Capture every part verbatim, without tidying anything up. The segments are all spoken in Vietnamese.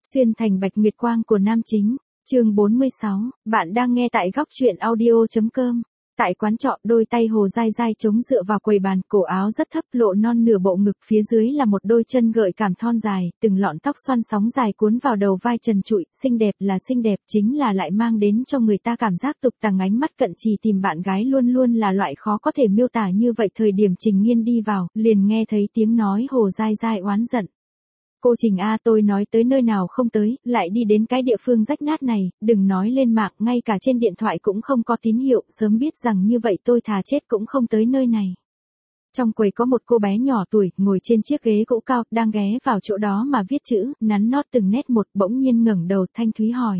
Xuyên thành bạch nguyệt quang của nam chính, chương bốn mươi sáu, bạn đang nghe tại góc truyện audio.com. Tại quán trọ, đôi tay Hồ Dai Dai chống dựa vào quầy bàn, cổ áo rất thấp lộ non nửa bộ ngực, phía dưới là một đôi chân gợi cảm thon dài, từng lọn tóc xoăn sóng dài cuốn vào đầu vai trần trụi, xinh đẹp là xinh đẹp, chính là lại mang đến cho người ta cảm giác tục tằng. Ánh mắt cận trì tìm bạn gái luôn luôn là loại khó có thể miêu tả như vậy. Thời điểm Trình Nghiên đi vào, liền nghe thấy tiếng nói Hồ Dai Dai oán giận. Cô Trình A, tôi nói tới nơi nào không tới, lại đi đến cái địa phương rách nát này, đừng nói lên mạng, ngay cả trên điện thoại cũng không có tín hiệu, sớm biết rằng như vậy tôi thà chết cũng không tới nơi này. Trong quầy có một cô bé nhỏ tuổi, ngồi trên chiếc ghế gỗ cao, đang ghé vào chỗ đó mà viết chữ, nắn nót từng nét một, bỗng nhiên ngẩng đầu thanh thúy hỏi.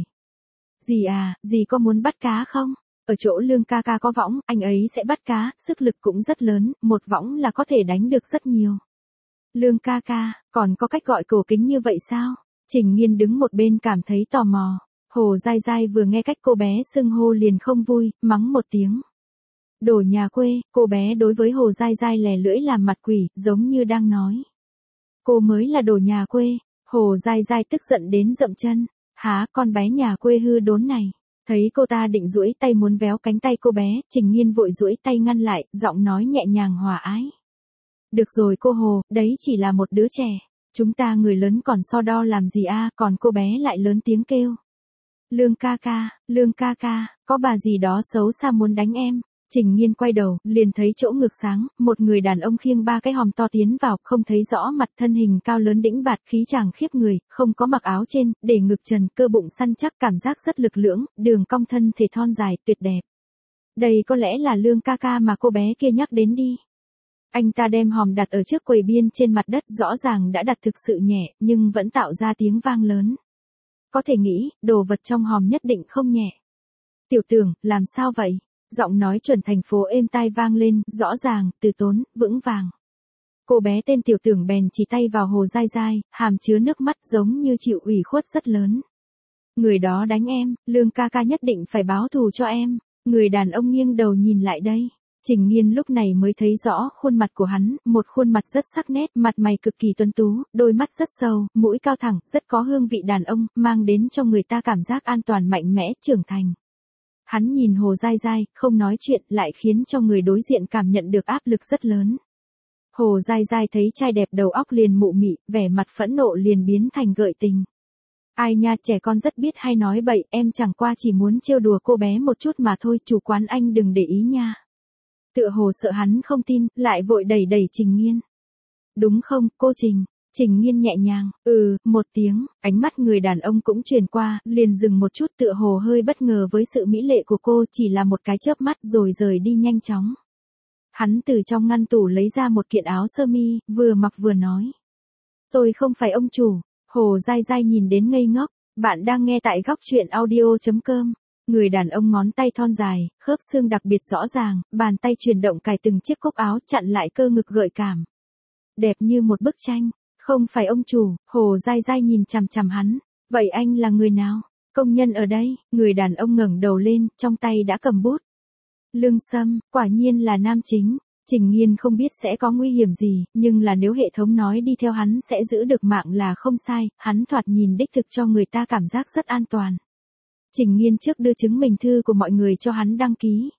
Dì à, dì có muốn bắt cá không? Ở chỗ Lương ca ca có võng, anh ấy sẽ bắt cá, sức lực cũng rất lớn, một võng là có thể đánh được rất nhiều. Lương ca ca, còn có cách gọi cổ kính như vậy sao? Trình Nghiên đứng một bên cảm thấy tò mò. Hồ Dai Dai vừa nghe cách cô bé xưng hô liền không vui, mắng một tiếng. Đồ nhà quê, cô bé đối với Hồ Dai Dai lè lưỡi làm mặt quỷ, giống như đang nói. Cô mới là đồ nhà quê. Hồ Dai Dai tức giận đến dậm chân. Há, con bé nhà quê hư đốn này. Thấy cô ta định duỗi tay muốn véo cánh tay cô bé, Trình Nghiên vội duỗi tay ngăn lại, giọng nói nhẹ nhàng hòa ái. Được rồi cô Hồ, đấy chỉ là một đứa trẻ. Chúng ta người lớn còn so đo làm gì a? Còn cô bé lại lớn tiếng kêu. Lương ca ca, Lương ca ca, có bà gì đó xấu xa muốn đánh em. Trình Nghiên quay đầu, liền thấy chỗ ngược sáng, một người đàn ông khiêng ba cái hòm to tiến vào, không thấy rõ mặt, thân hình cao lớn đĩnh bạt, khí chàng khiếp người, không có mặc áo trên, để ngực trần, cơ bụng săn chắc, cảm giác rất lực lưỡng, đường cong thân thể thon dài, tuyệt đẹp. Đây có lẽ là Lương ca ca mà cô bé kia nhắc đến đi. Anh ta đem hòm đặt ở trước quầy biên trên mặt đất, rõ ràng đã đặt thực sự nhẹ, nhưng vẫn tạo ra tiếng vang lớn. Có thể nghĩ, đồ vật trong hòm nhất định không nhẹ. Tiểu Tưởng, làm sao vậy? Giọng nói chuẩn thành phố êm tai vang lên, rõ ràng, từ tốn, vững vàng. Cô bé tên Tiểu Tưởng bèn chỉ tay vào Hồ Dai Dai, hàm chứa nước mắt giống như chịu ủy khuất rất lớn. Người đó đánh em, Lương ca ca nhất định phải báo thù cho em. Người đàn ông nghiêng đầu nhìn lại đây. Trình Nghiên lúc này mới thấy rõ khuôn mặt của hắn, một khuôn mặt rất sắc nét, mặt mày cực kỳ tuấn tú, đôi mắt rất sâu, mũi cao thẳng, rất có hương vị đàn ông, mang đến cho người ta cảm giác an toàn mạnh mẽ, trưởng thành. Hắn nhìn Hồ Dai Dai, không nói chuyện, lại khiến cho người đối diện cảm nhận được áp lực rất lớn. Hồ Dai Dai thấy trai đẹp đầu óc liền mụ mị, vẻ mặt phẫn nộ liền biến thành gợi tình. Ai nha, trẻ con rất biết hay nói bậy, em chẳng qua chỉ muốn trêu đùa cô bé một chút mà thôi, chủ quán anh đừng để ý nha. Tựa hồ sợ hắn không tin, lại vội đẩy đẩy Trình Nghiên. Đúng không, cô Trình? Trình Nghiên nhẹ nhàng, ừ, một tiếng, ánh mắt người đàn ông cũng truyền qua, liền dừng một chút, tựa hồ hơi bất ngờ với sự mỹ lệ của cô, chỉ là một cái chớp mắt rồi rời đi nhanh chóng. Hắn từ trong ngăn tủ lấy ra một kiện áo sơ mi, vừa mặc vừa nói. Tôi không phải ông chủ. Hồ Dai Dai nhìn đến ngây ngốc, bạn đang nghe tại góc truyện audio.com. Người đàn ông ngón tay thon dài, khớp xương đặc biệt rõ ràng, bàn tay chuyển động cài từng chiếc cúc áo chặn lại cơ ngực gợi cảm. Đẹp như một bức tranh, không phải ông chủ. Hồ Dai Dai nhìn chằm chằm hắn, vậy anh là người nào? Công nhân ở đây. Người đàn ông ngẩng đầu lên, trong tay đã cầm bút. Lương Sâm, quả nhiên là nam chính. Trình Nghiên không biết sẽ có nguy hiểm gì, nhưng là nếu hệ thống nói đi theo hắn sẽ giữ được mạng là không sai, hắn thoạt nhìn đích thực cho người ta cảm giác rất an toàn. Trình Nghiên trước đưa chứng minh thư của mọi người cho hắn đăng ký.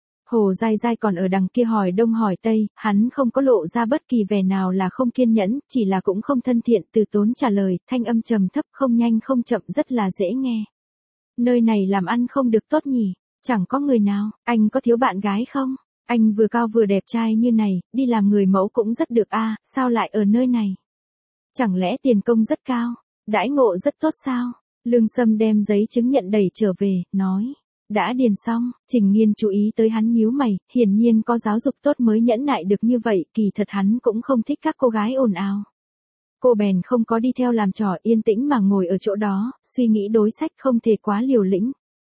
Hồ Dai Dai còn ở đằng kia hỏi đông hỏi tây, hắn không có lộ ra bất kỳ vẻ nào là không kiên nhẫn, chỉ là cũng không thân thiện, từ tốn trả lời, thanh âm trầm thấp, không nhanh không chậm, rất là dễ nghe. Nơi này làm ăn không được tốt nhỉ, chẳng có người nào, anh có thiếu bạn gái không? Anh vừa cao vừa đẹp trai như này, đi làm người mẫu cũng rất được a, à, sao lại ở nơi này? Chẳng lẽ tiền công rất cao, đãi ngộ rất tốt sao? Lương Sâm đem giấy chứng nhận đẩy trở về, nói. Đã điền xong. Trình Nghiên chú ý tới hắn nhíu mày, hiển nhiên có giáo dục tốt mới nhẫn nại được như vậy, kỳ thật hắn cũng không thích các cô gái ồn ào. Cô bèn không có đi theo làm trò, yên tĩnh mà ngồi ở chỗ đó, suy nghĩ đối sách không thể quá liều lĩnh.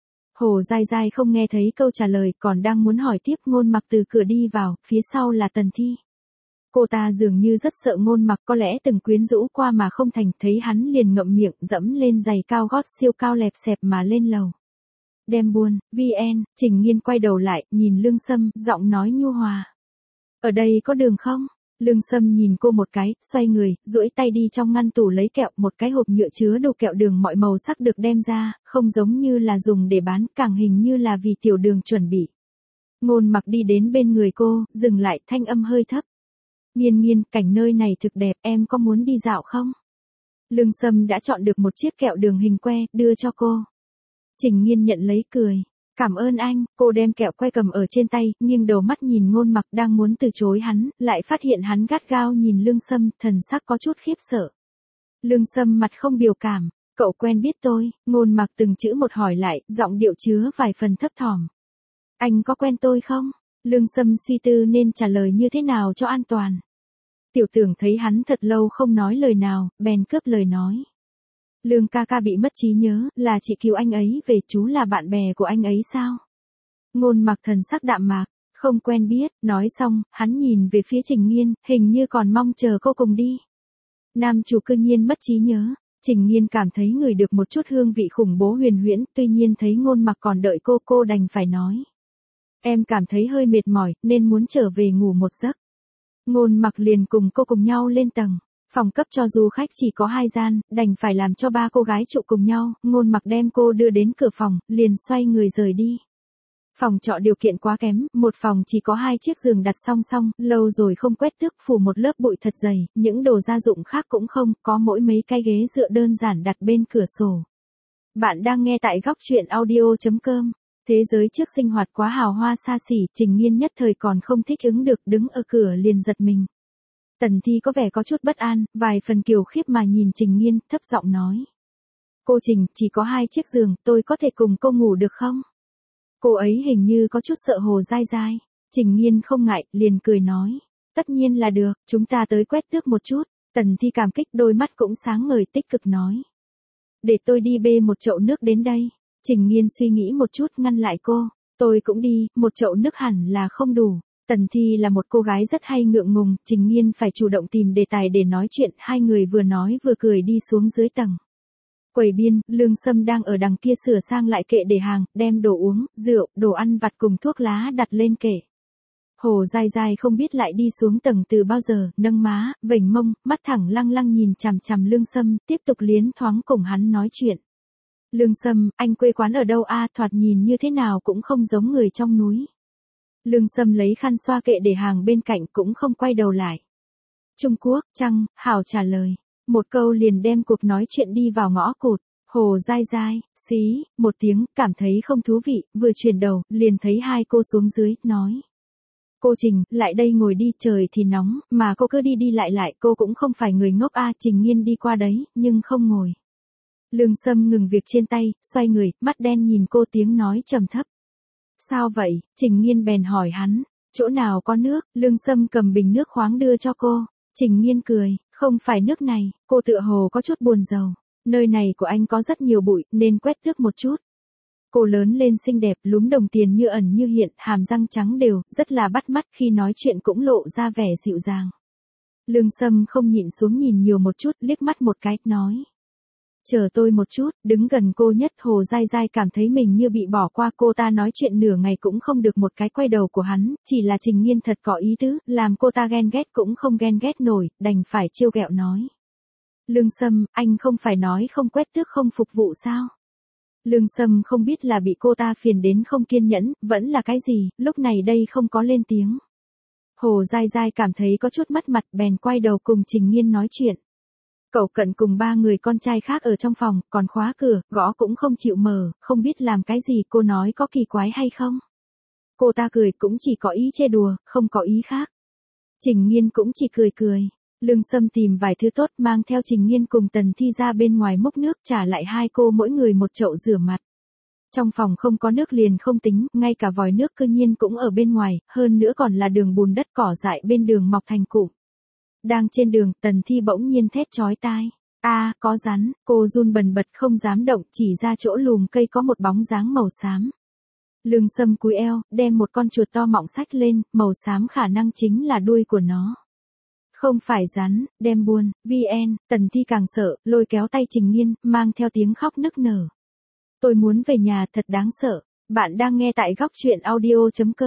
Hồ Dai Dai không nghe thấy câu trả lời, còn đang muốn hỏi tiếp, Ngôn Mặc từ cửa đi vào, phía sau là Tần Thi. Cô ta dường như rất sợ Ngôn Mặc, có lẽ từng quyến rũ qua mà không thành, thấy hắn liền ngậm miệng, dẫm lên giày cao gót siêu cao lẹp xẹp mà lên lầu. Đem buôn, vê en, Trình Nghiên quay đầu lại, nhìn Lương Sâm, giọng nói nhu hòa. Ở đây có đường không? Lương Sâm nhìn cô một cái, xoay người, duỗi tay đi trong ngăn tủ lấy kẹo, một cái hộp nhựa chứa đồ kẹo đường mọi màu sắc được đem ra, không giống như là dùng để bán, càng hình như là vì tiểu đường chuẩn bị. Ngôn Mặc đi đến bên người cô, dừng lại, thanh âm hơi thấp. Nghiên Nghiên, cảnh nơi này thực đẹp, em có muốn đi dạo không? Lương Sâm đã chọn được một chiếc kẹo đường hình que, đưa cho cô. Trình Nghiên nhận lấy cười. Cảm ơn anh, cô đem kẹo que cầm ở trên tay, nghiêng đầu mắt nhìn Ngôn Mặc đang muốn từ chối hắn, lại phát hiện hắn gắt gao nhìn Lương Sâm, thần sắc có chút khiếp sợ. Lương Sâm mặt không biểu cảm, cậu quen biết tôi, Ngôn Mặc từng chữ một hỏi lại, giọng điệu chứa vài phần thấp thỏm. Anh có quen tôi không? Lương Sâm suy tư nên trả lời như thế nào cho an toàn. Tiểu Tưởng thấy hắn thật lâu không nói lời nào, bèn cướp lời nói. Lương ca ca bị mất trí nhớ, là chị cứu anh ấy về, chú là bạn bè của anh ấy sao? Ngôn Mặc thần sắc đạm mạc, không quen biết, nói xong, hắn nhìn về phía Trình Nghiên, hình như còn mong chờ cô cùng đi. Nam chủ cư nhiên mất trí nhớ, Trình Nghiên cảm thấy ngửi được một chút hương vị khủng bố huyền huyễn, tuy nhiên thấy Ngôn Mặc còn đợi cô, cô đành phải nói. Em cảm thấy hơi mệt mỏi, nên muốn trở về ngủ một giấc. Ngôn Mặc liền cùng cô cùng nhau lên tầng. Phòng cấp cho du khách chỉ có hai gian, đành phải làm cho ba cô gái trụ cùng nhau, Ngôn Mặc đem cô đưa đến cửa phòng, liền xoay người rời đi. Phòng trọ điều kiện quá kém, một phòng chỉ có hai chiếc giường đặt song song, lâu rồi không quét tước, phủ một lớp bụi thật dày, những đồ gia dụng khác cũng không, có mỗi mấy cái ghế dựa đơn giản đặt bên cửa sổ. Bạn đang nghe tại góc truyện audio chấm com. Thế giới trước sinh hoạt quá hào hoa xa xỉ, Trình Nghiên nhất thời còn không thích ứng được, đứng ở cửa liền giật mình. Tần Thi có vẻ có chút bất an, vài phần kiều khiếp mà nhìn Trình Nghiên, thấp giọng nói. Cô Trình, chỉ có hai chiếc giường, tôi có thể cùng cô ngủ được không? Cô ấy hình như có chút sợ Hồ Giai Giai. Trình Nghiên không ngại, liền cười nói. Tất nhiên là được, chúng ta tới quét tước một chút. Tần Thi cảm kích, đôi mắt cũng sáng ngời, tích cực nói. Để tôi đi bê một chậu nước đến đây. Trình Nghiên suy nghĩ một chút, ngăn lại cô. Tôi cũng đi, một chậu nước hẳn là không đủ. Tần Thi là một cô gái rất hay ngượng ngùng, Trình Nghiên phải chủ động tìm đề tài để nói chuyện, hai người vừa nói vừa cười đi xuống dưới tầng. Quầy biên, Lương Sâm đang ở đằng kia sửa sang lại kệ để hàng, đem đồ uống, rượu, đồ ăn vặt cùng thuốc lá đặt lên kệ. Hồ Giai Giai không biết lại đi xuống tầng từ bao giờ, nâng má, vểnh mông, mắt thẳng lăng lăng nhìn chằm chằm Lương Sâm, tiếp tục liến thoáng cùng hắn nói chuyện. Lương Sâm, anh quê quán ở đâu a? Thoạt nhìn như thế nào cũng không giống người trong núi. Lương Sâm lấy khăn xoa kệ để hàng bên cạnh, cũng không quay đầu lại. Trung Quốc, chăng, Hảo trả lời. Một câu liền đem cuộc nói chuyện đi vào ngõ cụt. Hồ Giai Giai, xí, một tiếng, cảm thấy không thú vị, vừa chuyển đầu, liền thấy hai cô xuống dưới, nói. Cô Trình, lại đây ngồi đi, trời thì nóng, mà cô cứ đi đi lại lại, cô cũng không phải người ngốc a. Trình Nghiên đi qua đấy, nhưng không ngồi. Lương Sâm ngừng việc trên tay, xoay người, mắt đen nhìn cô, tiếng nói trầm thấp. Sao vậy? Trình Nghiên bèn hỏi hắn. Chỗ nào có nước? Lương Sâm cầm bình nước khoáng đưa cho cô. Trình Nghiên cười. Không phải nước này. Cô tựa hồ có chút buồn rầu. Nơi này của anh có rất nhiều bụi, nên quét tước một chút. Cô lớn lên xinh đẹp, lúm đồng tiền như ẩn như hiện, hàm răng trắng đều, rất là bắt mắt, khi nói chuyện cũng lộ ra vẻ dịu dàng. Lương Sâm không nhịn xuống nhìn nhiều một chút, liếc mắt một cái, nói. Chờ tôi một chút, đứng gần cô nhất. Hồ Giai Giai cảm thấy mình như bị bỏ qua, cô ta nói chuyện nửa ngày cũng không được một cái quay đầu của hắn, chỉ là Trình Nghiên thật có ý tứ, làm cô ta ghen ghét cũng không ghen ghét nổi, đành phải trêu ghẹo nói. Lương Sâm, anh không phải nói không quét tước không phục vụ sao? Lương Sâm không biết là bị cô ta phiền đến không kiên nhẫn, vẫn là cái gì, lúc này đây không có lên tiếng. Hồ Giai Giai cảm thấy có chút mất mặt, bèn quay đầu cùng Trình Nghiên nói chuyện. Cậu Cận cùng ba người con trai khác ở trong phòng, còn khóa cửa, gõ cũng không chịu mở, không biết làm cái gì, cô nói có kỳ quái hay không? Cô ta cười, cũng chỉ có ý chê đùa, không có ý khác. Trình Nghiên cũng chỉ cười cười. Lương Sâm tìm vài thứ tốt, mang theo Trình Nghiên cùng Tần Thi ra bên ngoài múc nước, trả lại hai cô mỗi người một chậu rửa mặt. Trong phòng không có nước liền không tính, ngay cả vòi nước cư nhiên cũng ở bên ngoài, hơn nữa còn là đường bùn đất cỏ dại bên đường mọc thành cụm. Đang trên đường, Tần Thi bỗng nhiên thét chói tai. A, à, có rắn, cô run bần bật không dám động, chỉ ra chỗ lùm cây có một bóng dáng màu xám. Lương Sâm cúi eo, đem một con chuột to mọng xách lên, màu xám khả năng chính là đuôi của nó. Không phải rắn, đem buồn, vn, Tần Thi càng sợ, lôi kéo tay Trình Nghiên, mang theo tiếng khóc nức nở. Tôi muốn về nhà, thật đáng sợ. Bạn đang nghe tại góc truyện audio chấm com.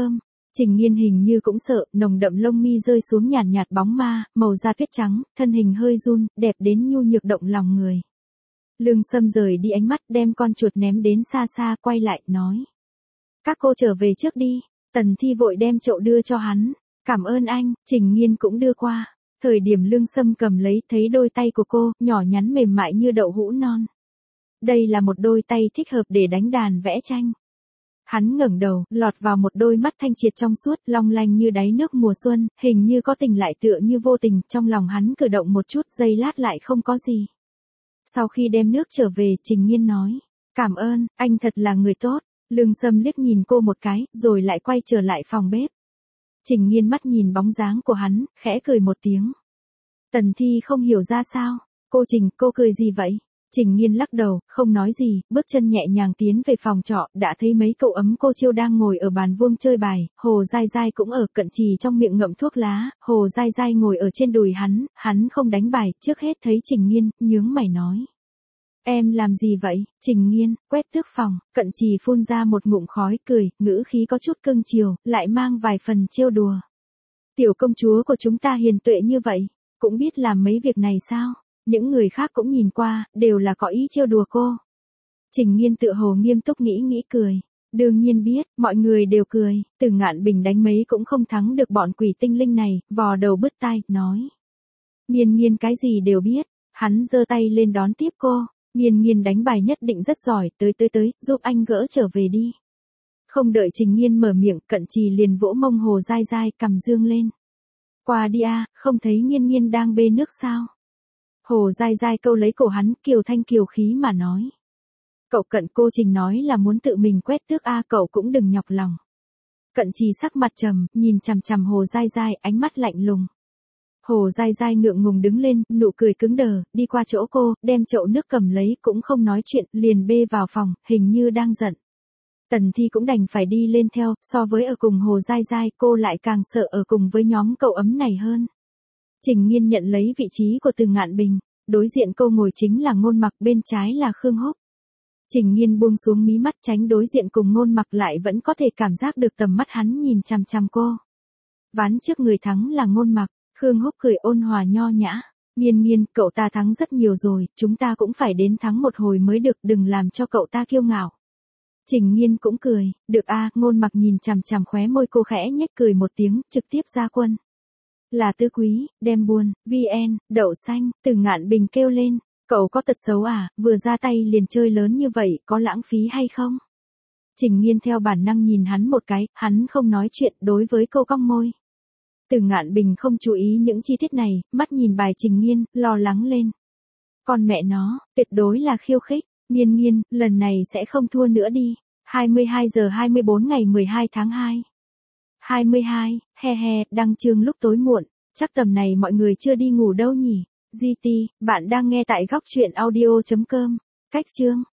Trình Nghiên hình như cũng sợ, nồng đậm lông mi rơi xuống nhàn nhạt, nhạt bóng ma, màu da tuyết trắng, thân hình hơi run, đẹp đến nhu nhược động lòng người. Lương Sâm rời đi ánh mắt, đem con chuột ném đến xa xa, quay lại, nói. Các cô trở về trước đi. Tần Thi vội đem chậu đưa cho hắn. Cảm ơn anh. Trình Nghiên cũng đưa qua. Thời điểm Lương Sâm cầm lấy, thấy đôi tay của cô, nhỏ nhắn mềm mại như đậu hũ non. Đây là một đôi tay thích hợp để đánh đàn vẽ tranh. Hắn ngẩng đầu, lọt vào một đôi mắt thanh triệt trong suốt, long lanh như đáy nước mùa xuân, hình như có tình lại tựa như vô tình, trong lòng hắn cử động một chút, giây lát lại không có gì. Sau khi đem nước trở về, Trình Nghiên nói, cảm ơn, anh thật là người tốt. Lương Sâm liếc nhìn cô một cái, rồi lại quay trở lại phòng bếp. Trình Nghiên mắt nhìn bóng dáng của hắn, khẽ cười một tiếng. Tần Thi không hiểu ra sao, cô Trình, cô cười gì vậy? Trình Nghiên lắc đầu, không nói gì, bước chân nhẹ nhàng tiến về phòng trọ, đã thấy mấy cậu ấm cô Chiêu đang ngồi ở bàn vuông chơi bài, Hồ Giai Giai cũng ở cận trì trong miệng ngậm thuốc lá, Hồ Giai Giai ngồi ở trên đùi hắn, hắn không đánh bài, trước hết thấy Trình Nghiên, nhướng mày nói. Em làm gì vậy? Trình Nghiên, quét tước phòng, cận trì phun ra một ngụm khói, cười, ngữ khí có chút cưng chiều, lại mang vài phần trêu đùa. Tiểu công chúa của chúng ta hiền tuệ như vậy, cũng biết làm mấy việc này sao? Những người khác cũng nhìn qua, đều là có ý trêu đùa cô. Trình Nghiên tự hồ nghiêm túc nghĩ nghĩ cười. Đương nhiên biết, mọi người đều cười, Từ Ngạn Bình đánh mấy cũng không thắng được bọn quỷ tinh linh này, vò đầu bứt tai, nói. Nghiên Nghiên cái gì đều biết, hắn giơ tay lên đón tiếp cô. Nghiên Nghiên đánh bài nhất định rất giỏi, tới tới tới, giúp anh gỡ trở về đi. Không đợi Trình Nghiên mở miệng, cận trì liền vỗ mông Hồ Giai Giai, cầm dương lên. Qua đi a, không thấy Nghiên Nghiên đang bê nước sao? Hồ Giai Giai câu lấy cổ hắn, kiều thanh kiều khí mà nói. Cậu cận, cô Trình nói là muốn tự mình quét tước a, cậu cũng đừng nhọc lòng. Cận trì sắc mặt trầm, nhìn chằm chằm Hồ Giai Giai, ánh mắt lạnh lùng. Hồ Giai Giai ngượng ngùng đứng lên, nụ cười cứng đờ, đi qua chỗ cô, đem chậu nước cầm lấy, cũng không nói chuyện, liền bê vào phòng, hình như đang giận. Tần Thi cũng đành phải đi lên theo, so với ở cùng Hồ Giai Giai, cô lại càng sợ ở cùng với nhóm cậu ấm này hơn. Trình Nghiên nhận lấy vị trí của Từ Ngạn Bình, đối diện cô ngồi chính là Ngôn Mặc, bên trái là Khương Húc. Trình Nghiên buông xuống mí mắt, tránh đối diện cùng Ngôn Mặc, lại vẫn có thể cảm giác được tầm mắt hắn nhìn chằm chằm cô. Ván trước người thắng là Ngôn Mặc. Khương Húc cười ôn hòa nho nhã. Nghiên Nghiên, cậu ta thắng rất nhiều rồi, chúng ta cũng phải đến thắng một hồi mới được, đừng làm cho cậu ta kiêu ngạo. Trình Nghiên cũng cười, được a. Ngôn Mặc nhìn chằm chằm khóe môi cô, khẽ nhếch cười một tiếng, trực tiếp ra quân. Là Tứ Quý, đem buồn, vn, đậu xanh, Từ Ngạn Bình kêu lên, cậu có tật xấu à, vừa ra tay liền chơi lớn như vậy, có lãng phí hay không? Trình Nghiên theo bản năng nhìn hắn một cái, hắn không nói chuyện, đối với cô cong môi. Từ Ngạn Bình không chú ý những chi tiết này, mắt nhìn bài Trình Nghiên, lo lắng lên. Con mẹ nó, tuyệt đối là khiêu khích, Nghiên Nghiên, lần này sẽ không thua nữa đi. hai mươi hai giờ hai mươi bốn ngày mười hai tháng hai. hai mươi hai, he he, đăng chương lúc tối muộn, chắc tầm này mọi người chưa đi ngủ đâu nhỉ. giê tê, bạn đang nghe tại góc truyện audio chấm com. Cách chương.